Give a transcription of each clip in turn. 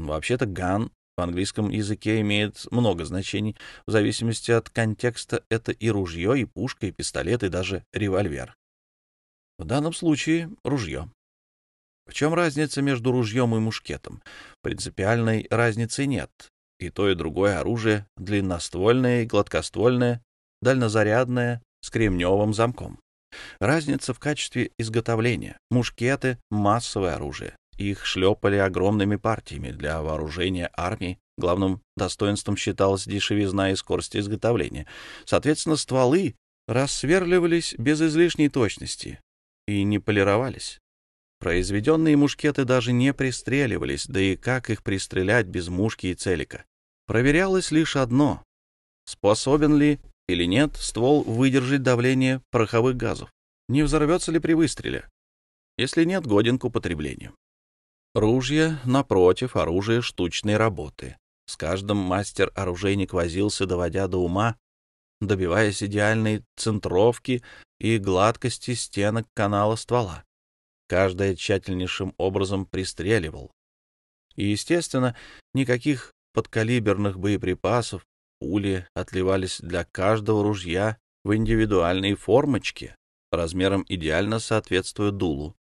Вообще-то ган в английском языке имеет много значений. В зависимости от контекста это и ружье, и пушка, и пистолет, и даже револьвер. В данном случае ружье. В чем разница между ружьем и мушкетом? Принципиальной разницы нет. И то, и другое оружие длинноствольное и гладкоствольное, дальнозарядное, с кремневым замком. Разница в качестве изготовления. Мушкеты — массовое оружие. Их шлепали огромными партиями для вооружения армии. Главным достоинством считалась дешевизна и скорость изготовления. Соответственно, стволы рассверливались без излишней точности и не полировались. Произведенные мушкеты даже не пристреливались, да и как их пристрелять без мушки и целика? Проверялось лишь одно — способен ли или нет ствол выдержать давление пороховых газов, не взорвется ли при выстреле. Если нет, годен к употреблению. Ружья, напротив, оружие штучной работы. С каждым мастер-оружейник возился, доводя до ума, добиваясь идеальной центровки и гладкости стенок канала ствола. Каждое тщательнейшим образом пристреливал. И, естественно, никаких подкалиберных боеприпасов, пули отливались для каждого ружья в индивидуальной формочке, размером идеально соответствуя дулу.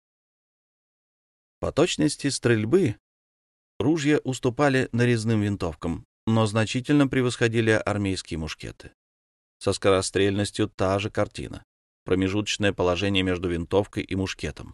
По точности стрельбы ружья уступали нарезным винтовкам, но значительно превосходили армейские мушкеты. Со скорострельностью та же картина. Промежуточное положение между винтовкой и мушкетом.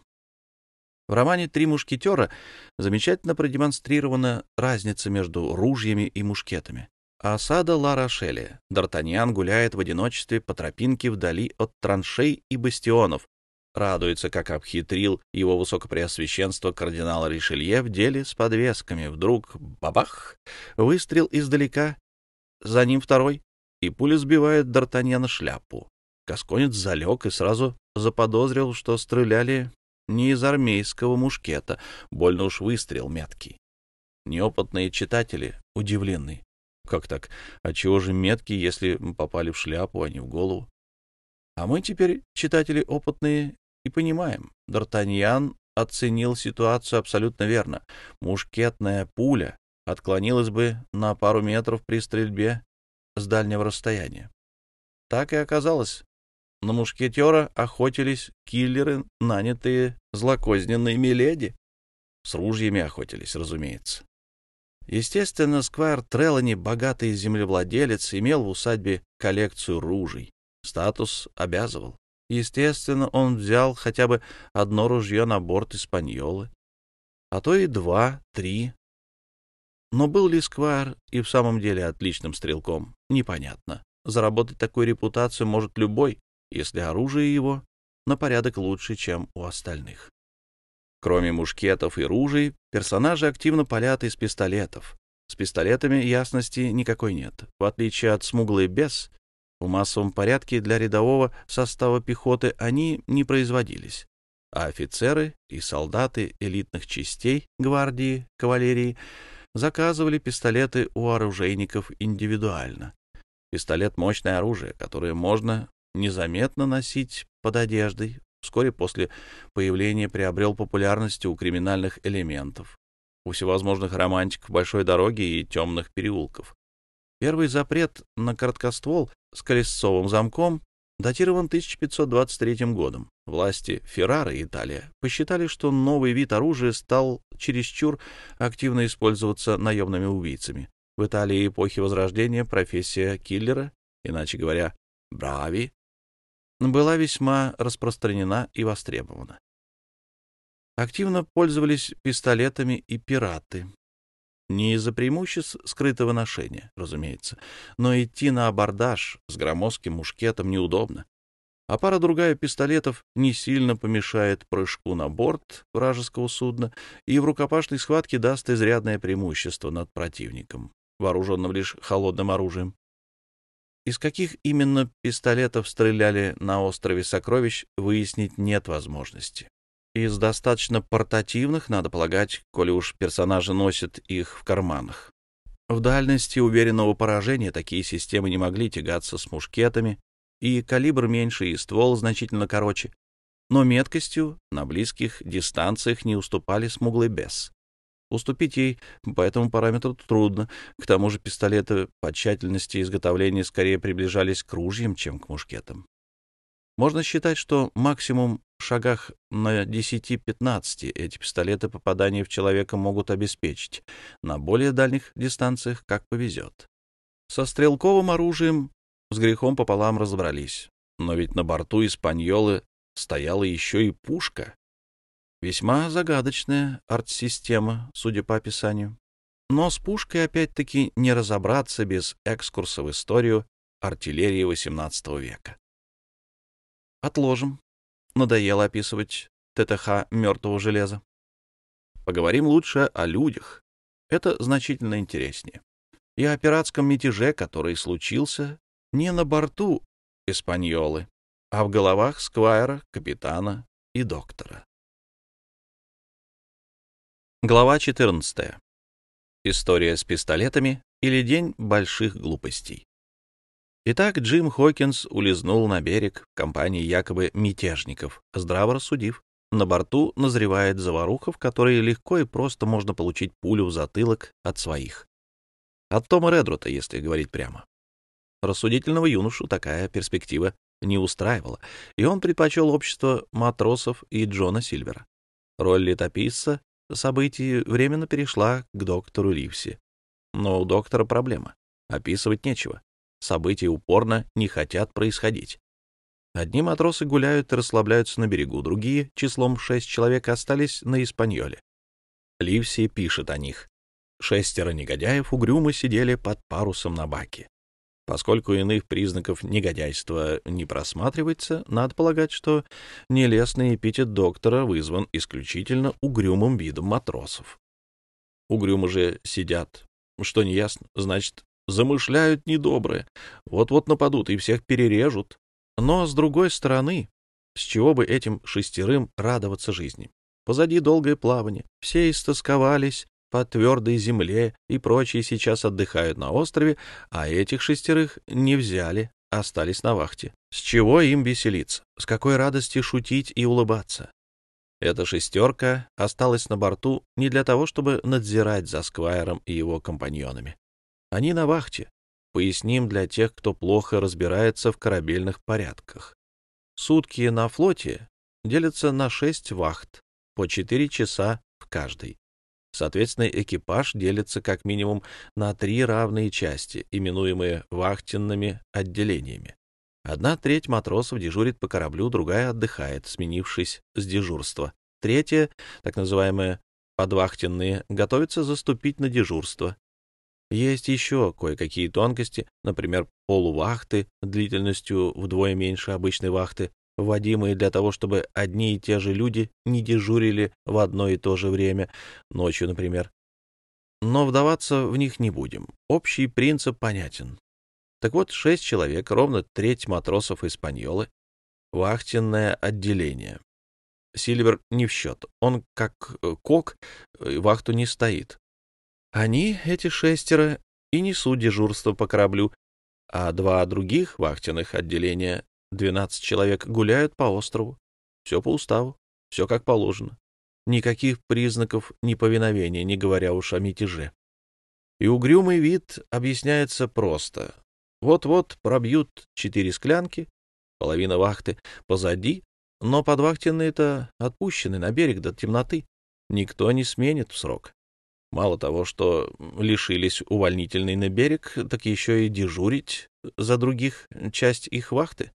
В романе «Три мушкетера» замечательно продемонстрирована разница между ружьями и мушкетами. Осада Ла-Рошеля. Д'Артаньян гуляет в одиночестве по тропинке вдали от траншей и бастионов. Радуется, как обхитрил его высокопреосвященство кардинала Ришелье в деле с подвесками. Вдруг — бабах! Выстрел издалека, за ним второй, и пуля сбивает Д'Артаньяна шляпу. Гасконец залег и сразу заподозрил, что стреляли не из армейского мушкета, больно уж выстрел меткий. Неопытные читатели удивлены. Как так? Отчего же меткий, если попали в шляпу, а не в голову? А мы теперь, читатели опытные, и понимаем. Д'Артаньян оценил ситуацию абсолютно верно. Мушкетная пуля отклонилась бы на пару метров при стрельбе с дальнего расстояния. Так и оказалось. На мушкетера охотились киллеры, нанятые злокозненной миледи. С ружьями охотились, разумеется. Естественно, сквайр Трелани, богатый землевладелец, имел в усадьбе коллекцию ружей. Статус обязывал. Естественно, он взял хотя бы одно ружье на борт Испаньолы, а то и два, три. Но был ли сквайр и в самом деле отличным стрелком, непонятно. Заработать такую репутацию может любой, если оружие его на порядок лучше, чем у остальных. Кроме мушкетов и ружей, персонажи активно палят из пистолетов. С пистолетами ясности никакой нет. В отличие от смуглый бес, в массовом порядке для рядового состава пехоты они не производились. А офицеры и солдаты элитных частей гвардии, кавалерии заказывали пистолеты у оружейников индивидуально. Пистолет — мощное оружие, которое можно незаметно носить под одеждой. Вскоре после появления приобрел популярность у криминальных элементов, у всевозможных романтиков большой дороги и темных переулков. Первый запрет на короткоствол с колесцовым замком датирован 1523 годом. Власти Феррары и Италия посчитали, что новый вид оружия стал чересчур активно использоваться наемными убийцами. В Италии эпохи Возрождения профессия киллера, иначе говоря, брави, была весьма распространена и востребована. Активно пользовались пистолетами и пираты. Не из-за преимуществ скрытого ношения, разумеется, но идти на абордаж с громоздким мушкетом неудобно. А пара-другая пистолетов не сильно помешает прыжку на борт вражеского судна и в рукопашной схватке даст изрядное преимущество над противником, вооруженным лишь холодным оружием. Из каких именно пистолетов стреляли на острове Сокровищ, выяснить нет возможности. Из достаточно портативных, надо полагать, коли уж персонажи носят их в карманах. В дальности уверенного поражения такие системы не могли тягаться с мушкетами, и калибр меньше, и ствол значительно короче, но меткостью на близких дистанциях не уступали смуглый бес. Уступить ей по этому параметру трудно. К тому же пистолеты по тщательности изготовления скорее приближались к ружьям, чем к мушкетам. Можно считать, что максимум в шагах на 10-15 эти пистолеты попадания в человека могут обеспечить. На более дальних дистанциях как повезет. Со стрелковым оружием с грехом пополам разобрались. Но ведь на борту «Испаньолы» стояла еще и пушка. Весьма загадочная арт-система, судя по описанию. Но с пушкой опять-таки не разобраться без экскурса в историю артиллерии XVIII века. Отложим. Надоело описывать ТТХ мертвого железа. Поговорим лучше о людях. Это значительно интереснее. И о пиратском мятеже, который случился не на борту «Испаньолы», а в головах сквайра, капитана и доктора. Глава 14. История с пистолетами или день больших глупостей. Итак, Джим Хокинс улизнул на берег в компании якобы мятежников, здраво рассудив. На борту назревает заваруха, в которой легко и просто можно получить пулю в затылок от своих. От Тома Редрута, если говорить прямо. Рассудительного юношу такая перспектива не устраивала, и он предпочел общество матросов и Джона Сильвера. Роль летописца событий временно перешла к доктору Ливси. Но у доктора проблема. Описывать нечего. События упорно не хотят происходить. Одни матросы гуляют и расслабляются на берегу, другие, числом 6 человек, остались на Испаньоле. Ливси пишет о них. 6 негодяев угрюмо сидели под парусом на баке. Поскольку иных признаков негодяйства не просматривается, надо полагать, что нелестный эпитет доктора вызван исключительно угрюмым видом матросов. Угрюмо же сидят, что неясно, значит, замышляют недоброе, вот-вот нападут и всех перережут. Но, с другой стороны, с чего бы этим 6 радоваться жизни? Позади долгое плавание, все истосковались по твердой земле, и прочие сейчас отдыхают на острове, а этих 6 не взяли, остались на вахте. С чего им веселиться? С какой радости шутить и улыбаться? Эта 6 осталась на борту не для того, чтобы надзирать за сквайром и его компаньонами. Они на вахте. Поясним для тех, кто плохо разбирается в корабельных порядках. Сутки на флоте делятся на 6 вахт, по 4 часа в каждой. Соответственно, экипаж делится как минимум на 3 равные части, именуемые вахтенными отделениями. 1/3 матросов дежурит по кораблю, другая отдыхает, сменившись с дежурства. 1/3, так называемые подвахтенные, готовятся заступить на дежурство. Есть еще кое-какие тонкости, например, полувахты длительностью вдвое меньше обычной вахты, вводимые для того, чтобы одни и те же люди не дежурили в одно и то же время, ночью, например. Но вдаваться в них не будем. Общий принцип понятен. Так вот, 6 человек, ровно 1/3 матросов Испаньолы, вахтенное отделение. Сильвер не в счет. Он, как кок, вахту не стоит. Они, эти 6, и несут дежурство по кораблю, а 2 других вахтенных отделения, 12 человек, гуляют по острову. Все по уставу, все как положено. Никаких признаков неповиновения, не говоря уж о мятеже. И угрюмый вид объясняется просто. Вот-вот пробьют 4 склянки, половина вахты позади, но подвахтенные-то отпущены на берег до темноты. Никто не сменит в срок. Мало того, что лишились увольнительной на берег, так еще и дежурить за других часть их вахты.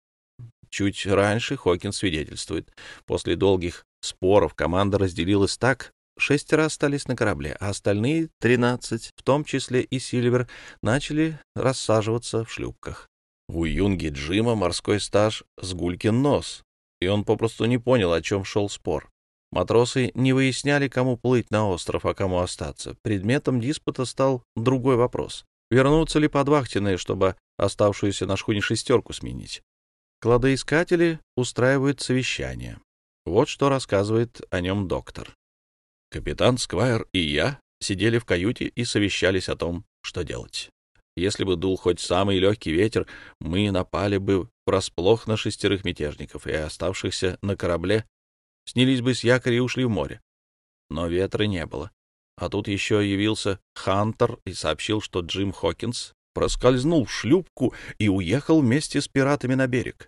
Чуть раньше Хокинс свидетельствует. После долгих споров команда разделилась так: 6 остались на корабле, а остальные 13, в том числе и Сильвер, начали рассаживаться в шлюпках. У юнги Джима морской стаж с гулькин нос, и он попросту не понял, о чем шел спор. Матросы не выясняли, кому плыть на остров, а кому остаться. Предметом диспута стал другой вопрос. Вернутся ли подвахтенные, чтобы оставшуюся на шхуне 6 сменить? Кладоискатели устраивают совещание. Вот что рассказывает о нем доктор. Капитан Сквайр и я сидели в каюте и совещались о том, что делать. Если бы дул хоть самый легкий ветер, мы напали бы врасплох на 6 мятежников и оставшихся на корабле, снялись бы с якоря и ушли в море. Но ветра не было. А тут еще явился Хантер и сообщил, что Джим Хокинс проскользнул в шлюпку и уехал вместе с пиратами на берег.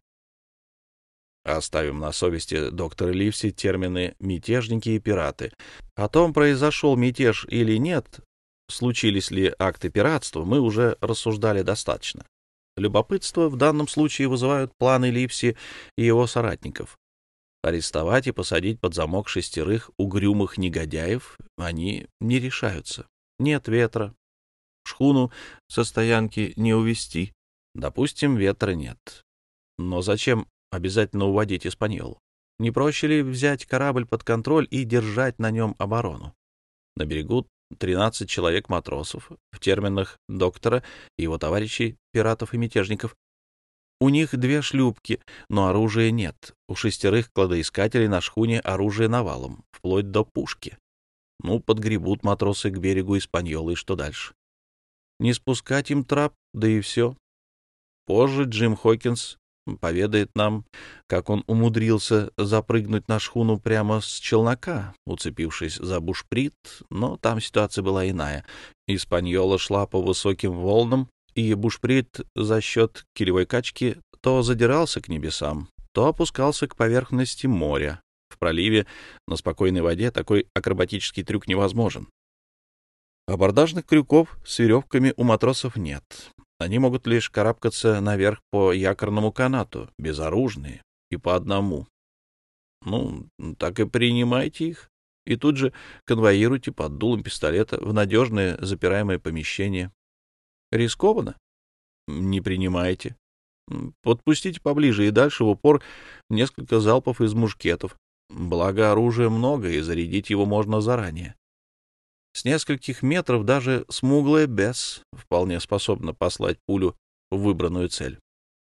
Оставим на совести доктора Ливси термины «мятежники» и «пираты». О том, произошел мятеж или нет, случились ли акты пиратства, мы уже рассуждали достаточно. Любопытство в данном случае вызывают планы Ливси и его соратников. Арестовать и посадить под замок 6 угрюмых негодяев они не решаются. Нет ветра. Шхуну со стоянки не увезти. Допустим, ветра нет. Но зачем обязательно уводить Испаньолу? Не проще ли взять корабль под контроль и держать на нем оборону? На берегу 13 человек-матросов, в терминах доктора и его товарищей, пиратов и мятежников. У них 2 шлюпки, но оружия нет. У 6 кладоискателей на шхуне оружие навалом, вплоть до пушки. Ну, подгребут матросы к берегу Испаньолы, и что дальше? Не спускать им трап, да и все. Позже Джим Хокинс поведает нам, как он умудрился запрыгнуть на шхуну прямо с челнока, уцепившись за бушприт, но там ситуация была иная. Испаньола шла по высоким волнам, и бушприт за счет килевой качки то задирался к небесам, то опускался к поверхности моря. В проливе на спокойной воде такой акробатический трюк невозможен. Абордажных крюков с веревками у матросов нет. Они могут лишь карабкаться наверх по якорному канату, безоружные и по одному. Ну, так и принимайте их, и тут же конвоируйте под дулом пистолета в надежное запираемое помещение. Рискованно? Не принимайте. Подпустите поближе и дальше в упор несколько залпов из мушкетов. Благо оружия много, и зарядить его можно заранее. С нескольких метров даже смуглая Бесс вполне способна послать пулю в выбранную цель.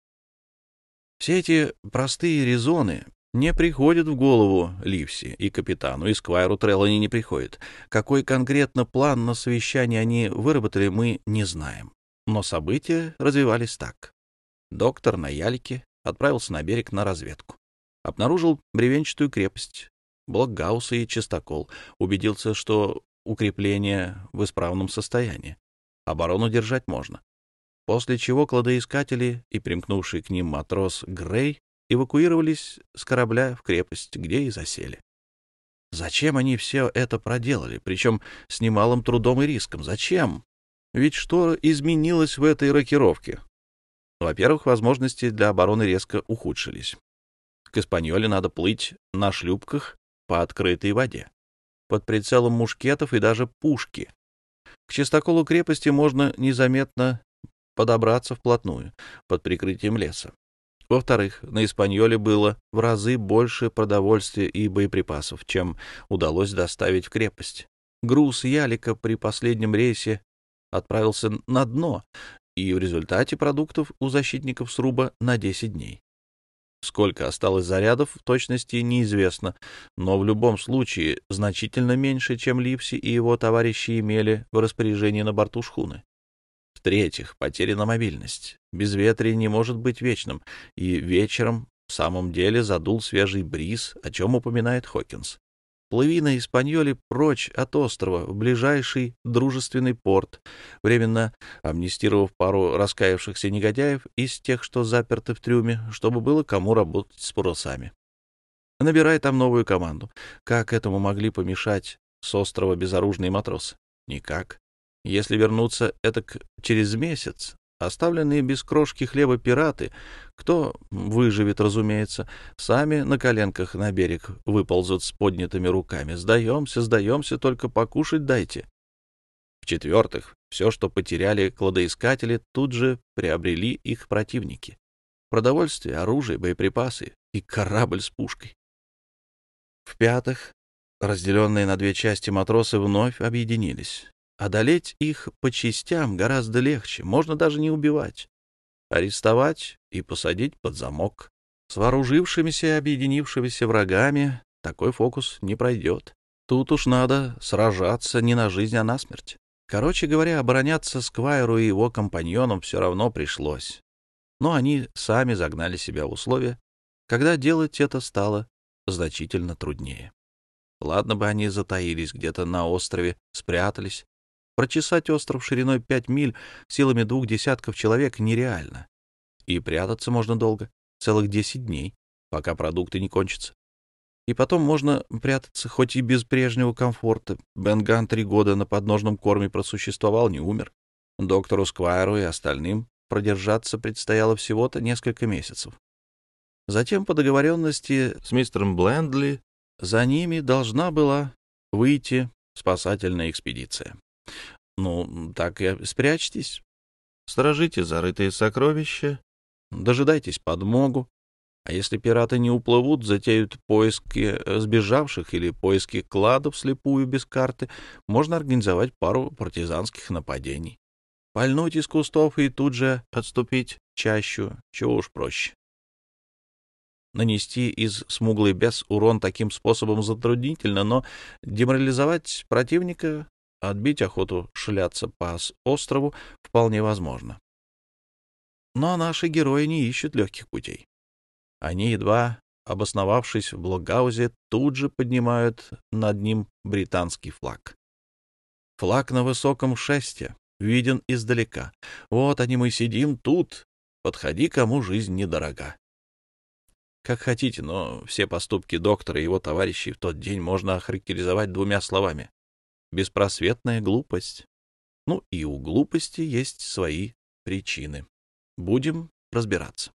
Все эти простые резоны не приходят в голову Ливси и капитану, и сквайру Треллани не приходит. Какой конкретно план на совещании они выработали, мы не знаем. Но события развивались так. Доктор на ялике отправился на берег на разведку. Обнаружил бревенчатую крепость, блокгауссы и частокол. Убедился, что укрепление в исправном состоянии. Оборону держать можно. После чего кладоискатели и примкнувший к ним матрос Грей эвакуировались с корабля в крепость, где и засели. Зачем они все это проделали, причем с немалым трудом и риском? Зачем? Ведь что изменилось в этой рокировке? Во-первых, возможности для обороны резко ухудшились. К Испаньоле надо плыть на шлюпках по открытой воде, под прицелом мушкетов и даже пушки. К частоколу крепости можно незаметно подобраться вплотную, под прикрытием леса. Во-вторых, на Испаньоле было в разы больше продовольствия и боеприпасов, чем удалось доставить в крепость. Груз ялика при последнем рейсе отправился на дно, и в результате продуктов у защитников сруба на 10 дней. Сколько осталось зарядов, в точности неизвестно, но в любом случае значительно меньше, чем Ливси и его товарищи имели в распоряжении на борту шхуны. В-третьих, потеряна мобильность. Безветрие не может быть вечным, и вечером в самом деле задул свежий бриз, о чем упоминает Хокинс. Плыви на Испаньоле прочь от острова в ближайший дружественный порт, временно амнистировав пару раскаявшихся негодяев из тех, что заперты в трюме, чтобы было кому работать с парусами. Набирай там новую команду. Как этому могли помешать с острова безоружные матросы? Никак. Если вернуться этак через месяц, оставленные без крошки хлеба пираты, кто выживет, разумеется, сами на коленках на берег выползут с поднятыми руками. Сдаемся, сдаемся, только покушать дайте. В-четвертых, все, что потеряли кладоискатели, тут же приобрели их противники. Продовольствие, оружие, боеприпасы и корабль с пушкой. В-пятых, разделенные на 2 части матросы вновь объединились. Одолеть их по частям гораздо легче, можно даже не убивать. Арестовать и посадить под замок. С вооружившимися и объединившимися врагами такой фокус не пройдет. Тут уж надо сражаться не на жизнь, а на смерть. Короче говоря, обороняться Сквайру и его компаньонам все равно пришлось. Но они сами загнали себя в условия, когда делать это стало значительно труднее. Ладно бы они затаились где-то на острове, спрятались. Прочесать остров шириной 5 миль силами 2 десятков человек нереально. И прятаться можно долго, целых 10 дней, пока продукты не кончатся. И потом можно прятаться хоть и без прежнего комфорта. Бен Ганн 3 года на подножном корме просуществовал, не умер. Доктору Сквайру и остальным продержаться предстояло всего-то несколько месяцев. Затем, по договоренности с мистером Блендли, за ними должна была выйти спасательная экспедиция. Ну, так и спрячьтесь, сторожите зарытые сокровища, дожидайтесь подмогу. А если пираты не уплывут, затеют поиски сбежавших или поиски кладов вслепую без карты, можно организовать пару партизанских нападений. Пальнуть из кустов и тут же отступить чащу, чего уж проще. Нанести из смуглый бес урон таким способом затруднительно, но деморализовать противника, отбить охоту шляться по острову вполне возможно. Но наши герои не ищут легких путей. Они, едва обосновавшись в Блокгаузе, тут же поднимают над ним британский флаг. Флаг на высоком шесте, виден издалека. Вот они, мы сидим тут, подходи, кому жизнь недорога. Как хотите, но все поступки доктора и его товарищей в тот день можно охарактеризовать 2 словами: беспросветная глупость. Ну и у глупости есть свои причины. Будем разбираться.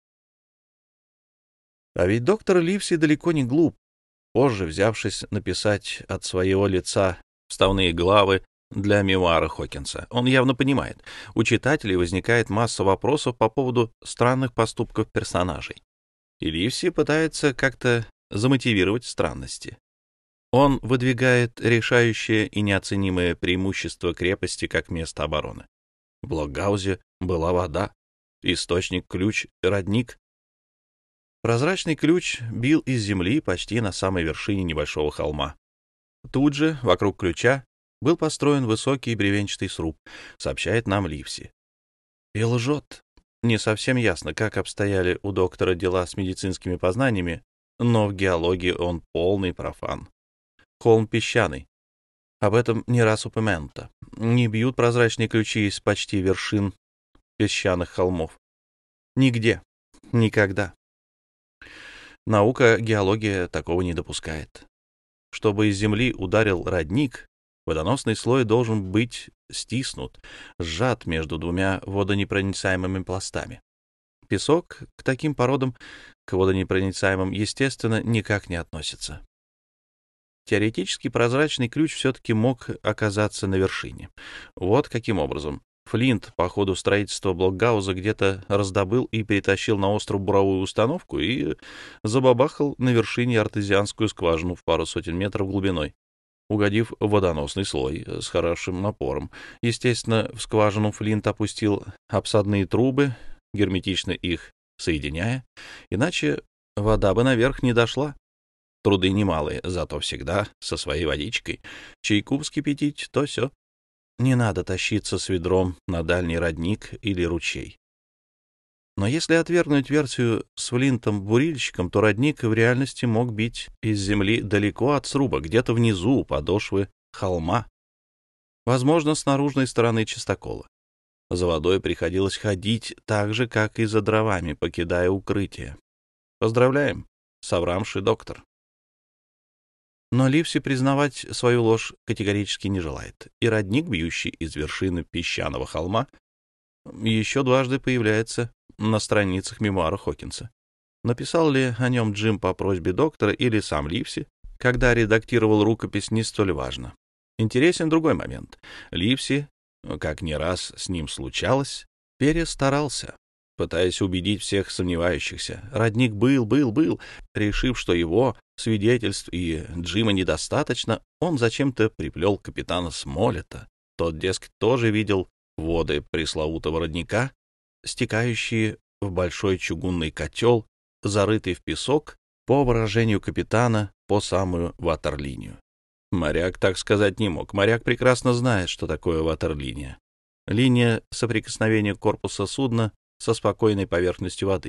А ведь доктор Ливси далеко не глуп. Позже, взявшись написать от своего лица вставные главы для мемуара Хокинса, он явно понимает, у читателей возникает масса вопросов по поводу странных поступков персонажей. И Ливси пытается как-то замотивировать странности. Он выдвигает решающее и неоценимое преимущество крепости как места обороны. В Блокгаузе была вода, источник, ключ, родник. Прозрачный ключ бил из земли почти на самой вершине небольшого холма. Тут же, вокруг ключа, был построен высокий бревенчатый сруб, сообщает нам Ливси. И лжет. Не совсем ясно, как обстояли у доктора дела с медицинскими познаниями, но в геологии он полный профан. Холм песчаный. Об этом не раз упомянуто. Не бьют прозрачные ключи из почти вершин песчаных холмов. Нигде. Никогда. Наука, геология такого не допускает. Чтобы из земли ударил родник, водоносный слой должен быть стиснут, сжат между 2 водонепроницаемыми пластами. Песок к таким породам, к водонепроницаемым, естественно, никак не относится. Теоретически прозрачный ключ все-таки мог оказаться на вершине. Вот каким образом. Флинт по ходу строительства Блокгауза где-то раздобыл и перетащил на остров буровую установку и забабахал на вершине артезианскую скважину в пару сотен метров глубиной, угодив в водоносный слой с хорошим напором. Естественно, в скважину Флинт опустил обсадные трубы, герметично их соединяя, иначе вода бы наверх не дошла. Труды немалые, зато всегда со своей водичкой. Чайку вскипятить, то все. Не надо тащиться с ведром на дальний родник или ручей. Но если отвергнуть версию с Флинтом-бурильщиком, то родник в реальности мог бить из земли далеко от сруба, где-то внизу у подошвы холма. Возможно, с наружной стороны частокола. За водой приходилось ходить так же, как и за дровами, покидая укрытие. Поздравляем, соврамший доктор. Но Ливси признавать свою ложь категорически не желает, и родник, бьющий из вершины песчаного холма, еще дважды появляется на страницах мемуара Хокинса. Написал ли о нем Джим по просьбе доктора или сам Ливси, когда редактировал рукопись, не столь важно. Интересен другой момент. Ливси, как не раз с ним случалось, перестарался, пытаясь убедить всех сомневающихся. Родник был. Решив, что его свидетельств и Джима недостаточно, он зачем-то приплел капитана Смолета. Тот, дескать, тоже видел воды пресловутого родника, стекающие в большой чугунный котел, зарытый в песок, по выражению капитана, по самую ватерлинию. Моряк так сказать не мог. Моряк прекрасно знает, что такое ватерлиния. Линия соприкосновения корпуса судна со спокойной поверхностью воды.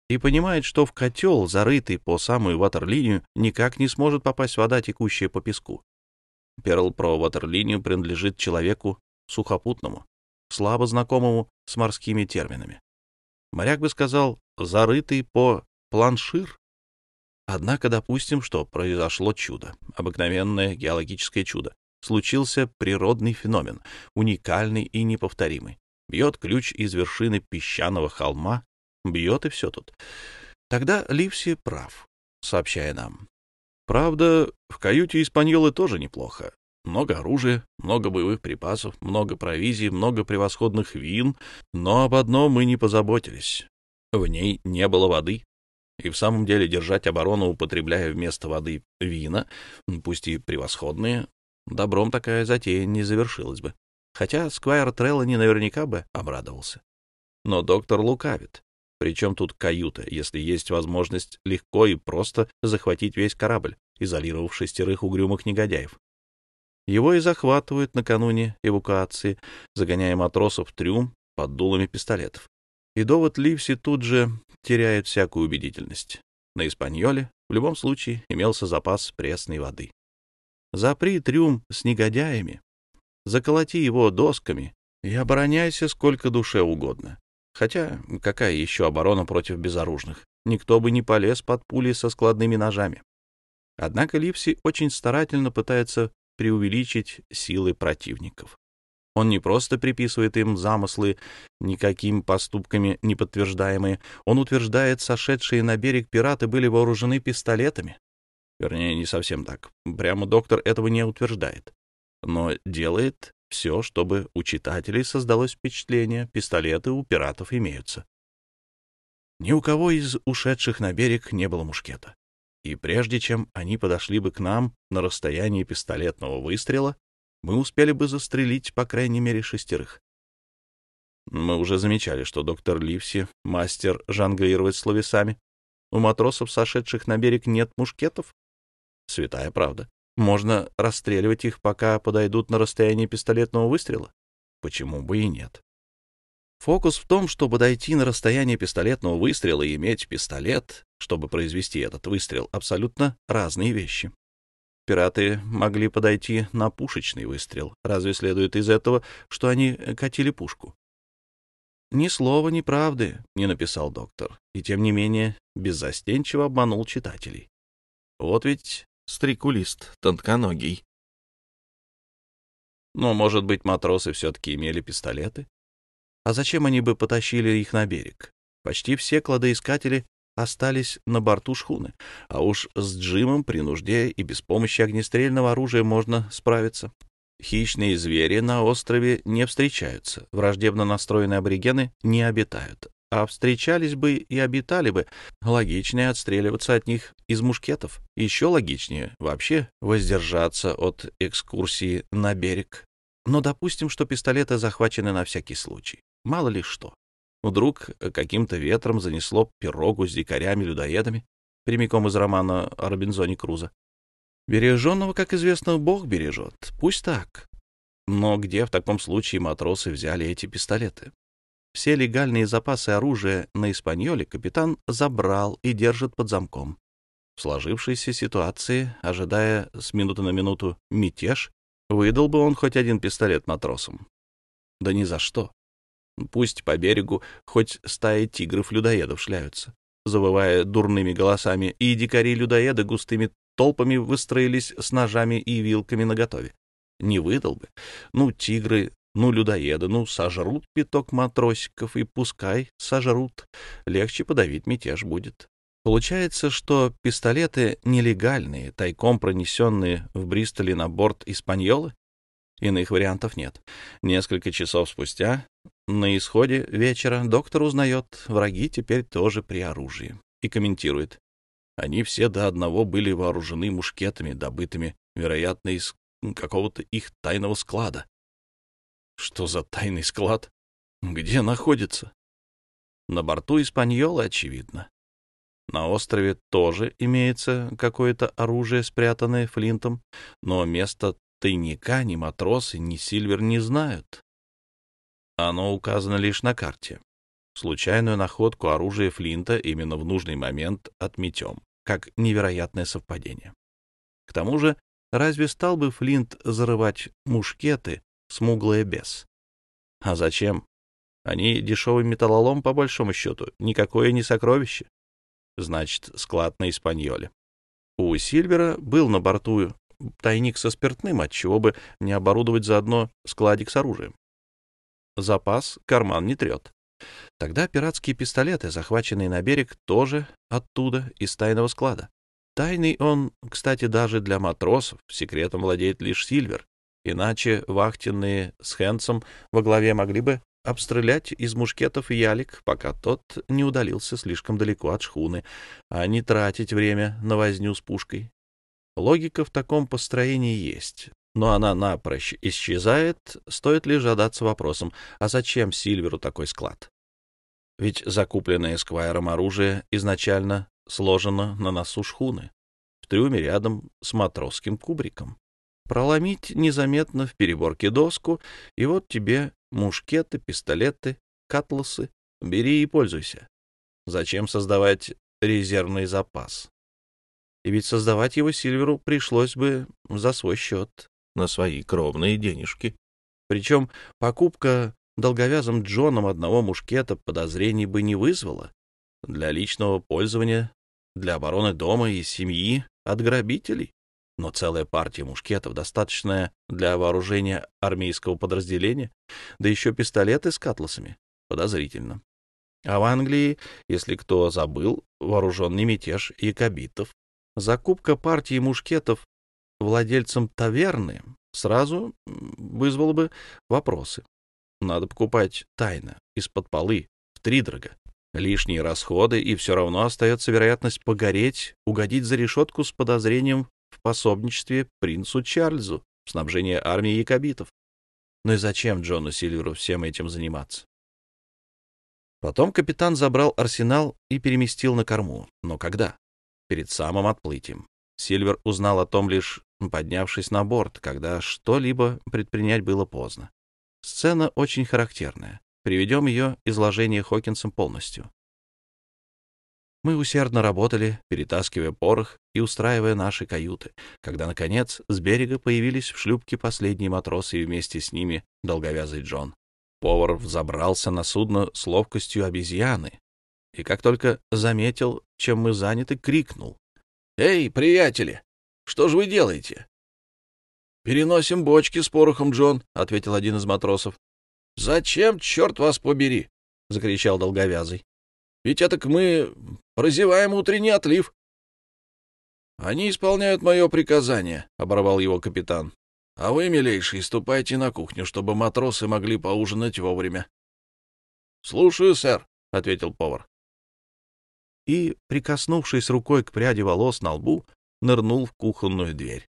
и понимает, что в котел, зарытый по самую ватерлинию, никак не сможет попасть вода, текущая по песку. Перл про ватерлинию принадлежит человеку сухопутному, слабо знакомому с морскими терминами. Моряк бы сказал «зарытый по планшир». Однако допустим, что произошло чудо, обыкновенное геологическое чудо. Случился природный феномен, уникальный и неповторимый. Бьет ключ из вершины песчаного холма, бьет и все тут. Тогда Ливси прав, сообщая нам. Правда, в каюте Испаньолы тоже неплохо. Много оружия, много боевых припасов, много провизии, много превосходных вин, но об одном мы не позаботились. В ней не было воды. И в самом деле держать оборону, употребляя вместо воды вина, пусть и превосходные, добром такая затея не завершилась бы. Хотя Сквайр Треллани наверняка бы обрадовался. Но доктор лукавит. Причем тут каюта, если есть возможность легко и просто захватить весь корабль, изолировав 6 угрюмых негодяев. Его и захватывают накануне эвакуации, загоняя матросов в трюм под дулами пистолетов. И довод Ливси тут же теряет всякую убедительность. На Испаньоле в любом случае имелся запас пресной воды. Запри трюм с негодяями, заколоти его досками и обороняйся сколько душе угодно. Хотя какая еще оборона против безоружных? Никто бы не полез под пули со складными ножами. Однако Ливси очень старательно пытается преувеличить силы противников. Он не просто приписывает им замыслы, никакими поступками не подтверждаемые. Он утверждает, сошедшие на берег пираты были вооружены пистолетами. Вернее, не совсем так. Прямо доктор этого не утверждает. Но делает все, чтобы у читателей создалось впечатление, пистолеты у пиратов имеются. Ни у кого из ушедших на берег не было мушкета. И прежде чем они подошли бы к нам на расстоянии пистолетного выстрела, мы успели бы застрелить по крайней мере 6. Мы уже замечали, что доктор Ливси — мастер жонглировать словесами. У матросов, сошедших на берег, нет мушкетов. Святая правда. Можно расстреливать их, пока подойдут на расстояние пистолетного выстрела. Почему бы и нет? Фокус в том, чтобы дойти на расстояние пистолетного выстрела и иметь пистолет, чтобы произвести этот выстрел, абсолютно разные вещи. Пираты могли подойти на пушечный выстрел. Разве следует из этого, что они катили пушку? Ни слова, ни правды не написал доктор, и тем не менее беззастенчиво обманул читателей. Вот ведь стрекулист тонконогий. Но, может быть, матросы все-таки имели пистолеты? А зачем они бы потащили их на берег? Почти все кладоискатели остались на борту шхуны, а уж с Джимом при нужде и без помощи огнестрельного оружия можно справиться. Хищные звери на острове не встречаются, враждебно настроенные аборигены не обитают, а встречались бы и обитали бы, логичнее отстреливаться от них из мушкетов, еще логичнее вообще воздержаться от экскурсии на берег. Но допустим, что пистолеты захвачены на всякий случай, мало ли что. Вдруг каким-то ветром занесло пирогу с дикарями-людоедами, прямиком из романа о Робинзоне Крузо. Береженного, как известно, Бог бережет. Пусть так. Но где в таком случае матросы взяли эти пистолеты? Все легальные запасы оружия на Испаньоле капитан забрал и держит под замком. В сложившейся ситуации, ожидая с минуты на минуту мятеж, выдал бы он хоть один пистолет матросам. Да ни за что. Пусть по берегу хоть стаи тигров-людоедов шляются, завывая дурными голосами, и дикари-людоеды густыми толпами выстроились с ножами и вилками наготове. Не выдал бы. Ну, тигры, ну, людоеды, сожрут пяток матросиков, и пускай сожрут. Легче подавить мятеж будет. Получается, что пистолеты нелегальные, тайком пронесенные в Бристоле на борт Испаньолы? Иных вариантов нет. Несколько часов спустя, на исходе вечера, доктор узнает, враги теперь тоже при оружии, и комментирует. Они все до одного были вооружены мушкетами, добытыми, вероятно, из какого-то их тайного склада. Что за тайный склад? Где находится? На борту Испаньолы, очевидно. На острове тоже имеется какое-то оружие, спрятанное Флинтом, но место тайника ни матросы, ни Сильвер не знают. Оно указано лишь на карте. случайную находку оружия Флинта именно в нужный момент отметем, как невероятное совпадение. К тому же, разве стал бы Флинт зарывать мушкеты, смуглая без? А зачем? Они дешевый металлолом, по большому счету, никакое не сокровище. Значит, склад на Испаньоле. У Сильвера был на борту тайник со спиртным, отчего бы не оборудовать заодно складик с оружием. Запас карман не трет. Тогда пиратские пистолеты, захваченные на берег, тоже оттуда, из тайного склада. Тайный он, кстати, даже для матросов, секретом владеет лишь Сильвер, иначе вахтенные с Хэнсом во главе могли бы обстрелять из мушкетов ялик, пока тот не удалился слишком далеко от шхуны, а не тратить время на возню с пушкой. Логика в таком построении есть, но она напрочь исчезает, стоит лишь задаться вопросом, а зачем Сильверу такой склад? Ведь закупленное Эсквайром оружие изначально сложено на носу шхуны, в трюме рядом с матросским кубриком. Проломить незаметно в переборке доску, и вот тебе мушкеты, пистолеты, катласы. Бери и пользуйся. Зачем создавать резервный запас? И ведь создавать его Сильверу пришлось бы за свой счет, на свои кровные денежки. Причем покупка долговязым Джоном одного мушкета подозрений бы не вызвала. Для личного пользования, для обороны дома и семьи от грабителей. Но целая партия мушкетов, достаточная для вооружения армейского подразделения, да еще пистолеты с катласами. Подозрительно. А в Англии, если кто забыл, вооруженный мятеж якобитов. Закупка партии мушкетов владельцам таверны сразу вызвала бы вопросы. Надо покупать тайно, из-под полы, втридорога. Лишние расходы, и все равно остается вероятность погореть, угодить за решетку с подозрением в пособничестве принцу Чарльзу в снабжении армии якобитов. Ну и зачем Джону Сильверу всем этим заниматься? Потом капитан забрал арсенал и переместил на корму. Но когда? Перед самым отплытием. Сильвер узнал о том лишь поднявшись на борт, когда что-либо предпринять было поздно. Сцена очень характерная. Приведем ее изложение Хокинсом полностью. Мы усердно работали, перетаскивая порох и устраивая наши каюты, когда, наконец, с берега появились в шлюпке последние матросы и вместе с ними долговязый Джон. Повар взобрался на судно с ловкостью обезьяны и, как только заметил, чем мы заняты, крикнул: «Эй, приятели, что же вы делаете?» «Переносим бочки с порохом, Джон», — ответил один из матросов. «Зачем, черт вас побери?» — закричал долговязый. «Ведь этак мы прозеваем утренний отлив». «Они исполняют мое приказание», — оборвал его капитан. «А вы, милейший, ступайте на кухню, чтобы матросы могли поужинать вовремя». «Слушаю, сэр», — ответил повар. И, прикоснувшись рукой к пряди волос на лбу, нырнул в кухонную дверь.